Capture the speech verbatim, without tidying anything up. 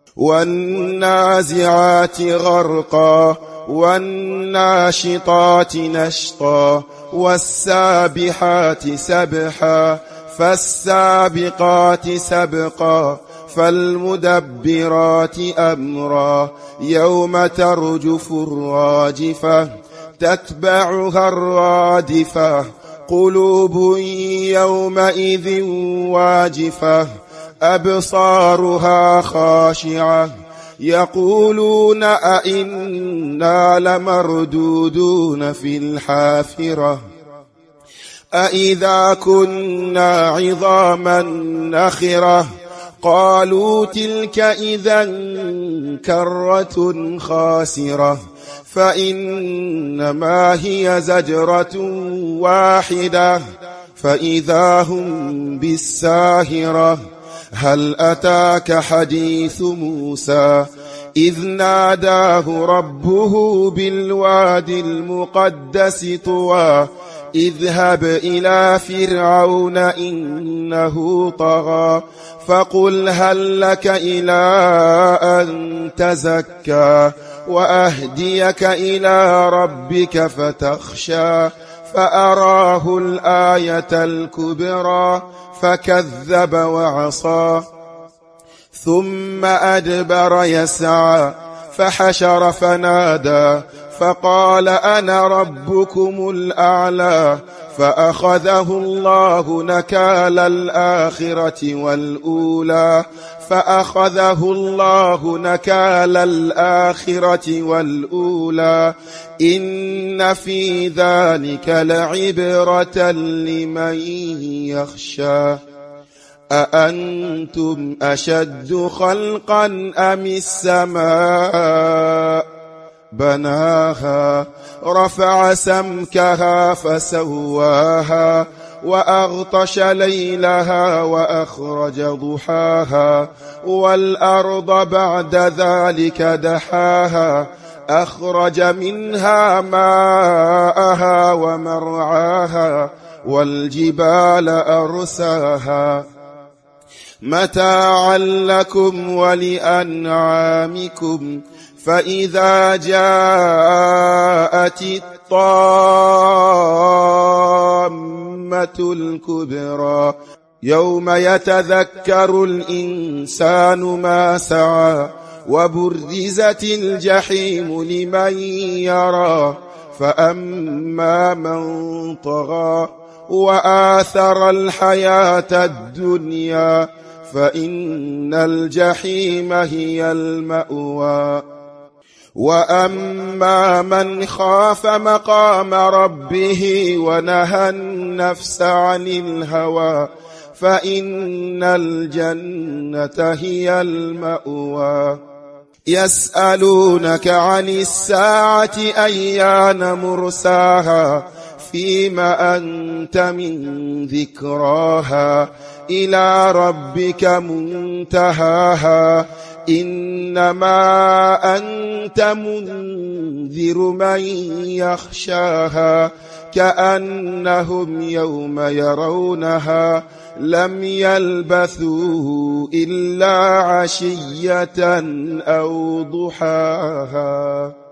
والنازعات غرقا والناشطات نشطا والسابحات سبحا فالسابقات سبقا فالمدبرات أمرا يوم ترجف الراجفة تتبعها الرادفة قلوب يومئذ واجفة أبصارها خاشعة يقولون أئنا لمردودون في الحافرة أئذا كنا عظاما نخرة قالوا تلك إذا كرة خاسرة فإنما هي زجرة واحدة فإذا هم بالساهرة هل أتاك حديث موسى إذ ناداه ربه بالوادي المقدس طوى اذهب إلى فرعون إنه طغى فقل هل لك إلى أن تزكى وأهديك إلى ربك فتخشى فأراه الآية الكبرى فكذب وعصى ثم أدبر يسعى فحشر فنادى فقال أنا ربكم الأعلى فأخذه الله نكال الآخرة والأولى فأخذه الله نكال الآخرة والأولى إن في ذلك لعبرة لمن يخشى أأنتم أشد خلقا أم السماء بناها رفع سمكها فسواها وأغطش ليلها وأخرج ضحاها والأرض بعد ذلك دحاها أخرج منها ماءها ومرعاها والجبال أرساها متاعا لكم ولأنعامكم فإذا جاءت الطامة الكبرى يوم يتذكر الإنسان ما سعى وبرزت الجحيم لمن يرى فأما من طغى وآثر الحياة الدنيا فإن الجحيم هي المأوى وأما من خاف مقام ربه ونهى النفس عن الهوى فإن الجنة هي المأوى يسألونك عن الساعة أيان مرساها فيما أنت من ذكراها إلى ربك منتهاها إنما أنت منذر من يخشاها كأنهم يوم يرونها لم يلبثوا إلا عشية أو ضحاها.